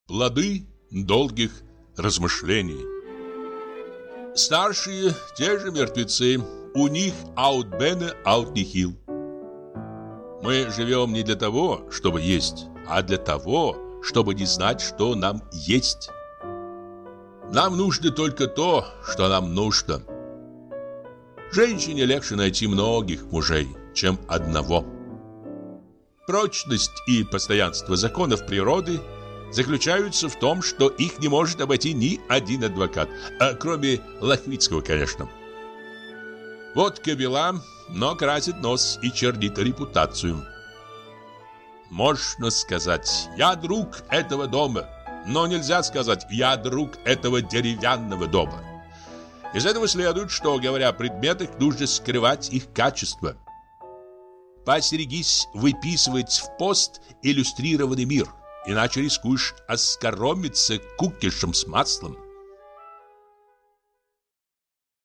Плоды долгих размышлений. Старшие те же мертвецы, у них аут бене аут нихил. Мы живем не для того, чтобы есть, а для того, чтобы не знать, что нам есть. Нам нужно только то, что нам нужно. Женщине легче найти многих мужей, чем одного. Прочность и постоянство законов природы заключаются в том, что их не может обойти ни один адвокат, кроме Лохвицкого, конечно. Водка бела, но красит нос и чернит репутацию. Можно сказать: «Я друг этого дома», но нельзя сказать: «Я друг этого деревянного дома». Из этого следует, что, говоря о предметах, нужно скрывать их качество. Постерегись выписывать в пост иллюстрированный мир, иначе рискуешь оскоромиться кукишем с маслом.